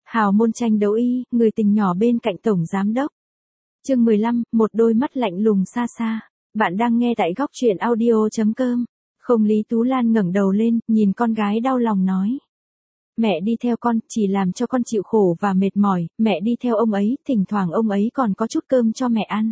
Hào môn tranh đấu y, người tình nhỏ bên cạnh tổng giám đốc. Chương 15, một đôi mắt lạnh lùng xa xa. Bạn đang nghe tại góc truyện audio.com. Không, Lý Tú Lan ngẩng đầu lên, nhìn con gái đau lòng nói. Mẹ đi theo con, chỉ làm cho con chịu khổ và mệt mỏi, mẹ đi theo ông ấy, thỉnh thoảng ông ấy còn có chút cơm cho mẹ ăn.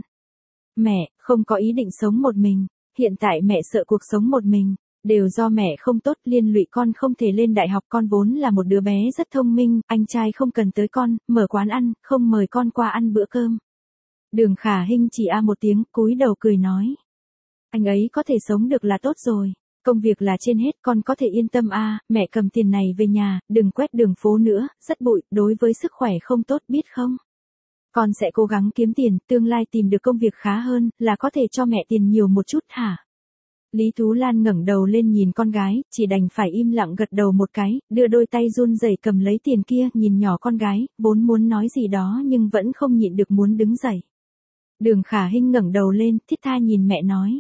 Mẹ, không có ý định sống một mình, hiện tại mẹ sợ cuộc sống một mình. Đều do mẹ không tốt, liên lụy con không thể lên đại học, con vốn là một đứa bé rất thông minh, anh trai không cần tới con, mở quán ăn, không mời con qua ăn bữa cơm. Đường Khả Hinh chỉ một tiếng, cúi đầu cười nói. Anh ấy có thể sống được là tốt rồi, công việc là trên hết, con có thể yên tâm mẹ cầm tiền này về nhà, đừng quét đường phố nữa, rất bụi, đối với sức khỏe không tốt biết không? Con sẽ cố gắng kiếm tiền, tương lai tìm được công việc khá hơn, là có thể cho mẹ tiền nhiều một chút hả? Lý Tú Lan ngẩng đầu lên nhìn con gái, chỉ đành phải im lặng gật đầu một cái, đưa đôi tay run rẩy cầm lấy tiền kia, nhìn nhỏ con gái, vốn muốn nói gì đó nhưng vẫn không nhịn được muốn đứng dậy. Đường Khả Hinh ngẩng đầu lên, thiết tha nhìn mẹ nói.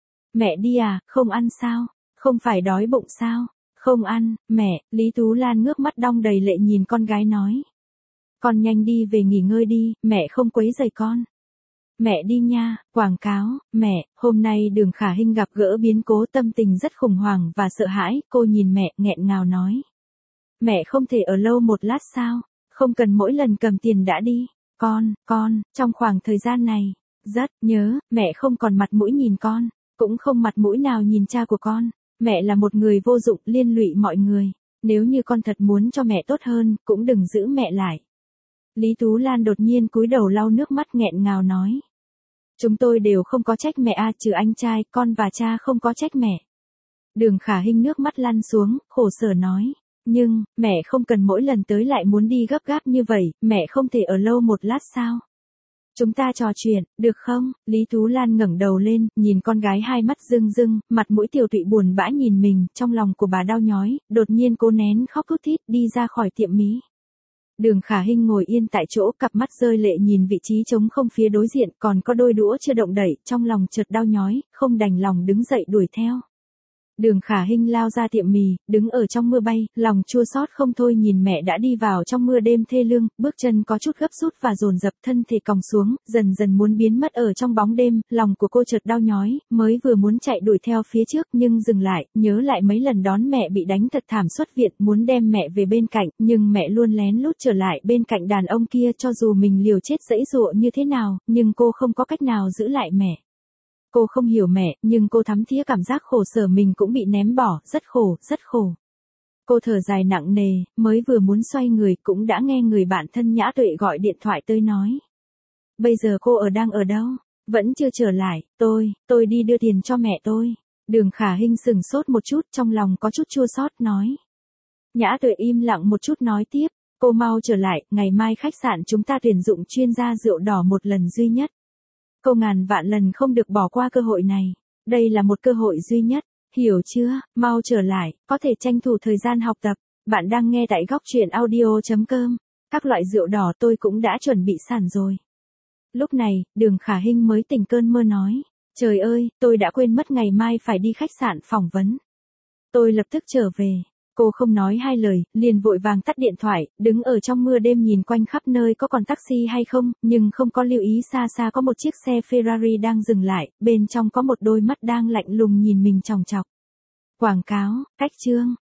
Mẹ đi không ăn sao? Không phải đói bụng sao? Không ăn, mẹ. Lý Tú Lan ngước mắt đong đầy lệ nhìn con gái nói. Con nhanh đi về nghỉ ngơi đi, mẹ không quấy rầy con. Mẹ đi nha. Quảng cáo. Mẹ, hôm nay Đường Khả Hinh gặp gỡ biến cố, tâm tình rất khủng hoảng và sợ hãi, cô nhìn mẹ, nghẹn ngào nói. Mẹ không thể ở lâu một lát sao? Không cần mỗi lần cầm tiền đã đi. Con, trong khoảng thời gian này, rất nhớ, mẹ không còn mặt mũi nhìn con, cũng không mặt mũi nào nhìn cha của con. Mẹ là một người vô dụng, liên lụy mọi người. Nếu như con thật muốn cho mẹ tốt hơn, cũng đừng giữ mẹ lại. Lý Tú Lan đột nhiên cúi đầu lau nước mắt nghẹn ngào nói. Chúng tôi đều không có trách mẹ trừ anh trai, con và cha không có trách mẹ. Đường Khả Hinh nước mắt lăn xuống, khổ sở nói. Nhưng, mẹ không cần mỗi lần tới lại muốn đi gấp gáp như vậy, mẹ không thể ở lâu một lát sao? Chúng ta trò chuyện, được không? Lý Tú Lan ngẩng đầu lên, nhìn con gái hai mắt rưng rưng, mặt mũi tiều tụy buồn bã nhìn mình, trong lòng của bà đau nhói, đột nhiên cố nén khóc thút thít đi ra khỏi tiệm mí. Đường Khả Hinh ngồi yên tại chỗ, cặp mắt rơi lệ nhìn vị trí trống không phía đối diện, còn có đôi đũa chưa động đậy, trong lòng chợt đau nhói, không đành lòng đứng dậy đuổi theo. Đường Khả Hinh lao ra tiệm mì, đứng ở trong mưa bay, lòng chua xót không thôi nhìn mẹ đã đi vào trong mưa đêm thê lương, bước chân có chút gấp rút và dồn dập, thân thể còng xuống, dần dần muốn biến mất ở trong bóng đêm, lòng của cô chợt đau nhói, mới vừa muốn chạy đuổi theo phía trước nhưng dừng lại, nhớ lại mấy lần đón mẹ bị đánh thật thảm xuất viện, muốn đem mẹ về bên cạnh, nhưng mẹ luôn lén lút trở lại bên cạnh đàn ông kia, cho dù mình liều chết giãy giụa như thế nào, nhưng cô không có cách nào giữ lại mẹ. Cô không hiểu mẹ, nhưng cô thấm thía cảm giác khổ sở mình cũng bị ném bỏ, rất khổ, rất khổ. Cô thở dài nặng nề, mới vừa muốn xoay người cũng đã nghe người bạn thân Nhã Tuệ gọi điện thoại tới nói. Bây giờ cô đang ở đâu? Vẫn chưa trở lại, tôi đi đưa tiền cho mẹ tôi. Đường Khả Hinh sừng sốt một chút, trong lòng có chút chua xót nói. Nhã Tuệ im lặng một chút nói tiếp, cô mau trở lại, ngày mai khách sạn chúng ta tuyển dụng chuyên gia rượu đỏ một lần duy nhất. Cô ngàn vạn lần không được bỏ qua cơ hội này. Đây là một cơ hội duy nhất, hiểu chưa? Mau trở lại, có thể tranh thủ thời gian học tập. Bạn đang nghe tại góc truyện audio.com. Các loại rượu đỏ tôi cũng đã chuẩn bị sẵn rồi. Lúc này, Đường Khả Hinh mới tỉnh cơn mơ nói. Trời ơi, tôi đã quên mất ngày mai phải đi khách sạn phỏng vấn. Tôi lập tức trở về. Cô không nói hai lời, liền vội vàng tắt điện thoại, đứng ở trong mưa đêm nhìn quanh khắp nơi có còn taxi hay không, nhưng không có lưu ý xa xa có một chiếc xe Ferrari đang dừng lại, bên trong có một đôi mắt đang lạnh lùng nhìn mình chòng chọc. Quảng cáo, cách chương.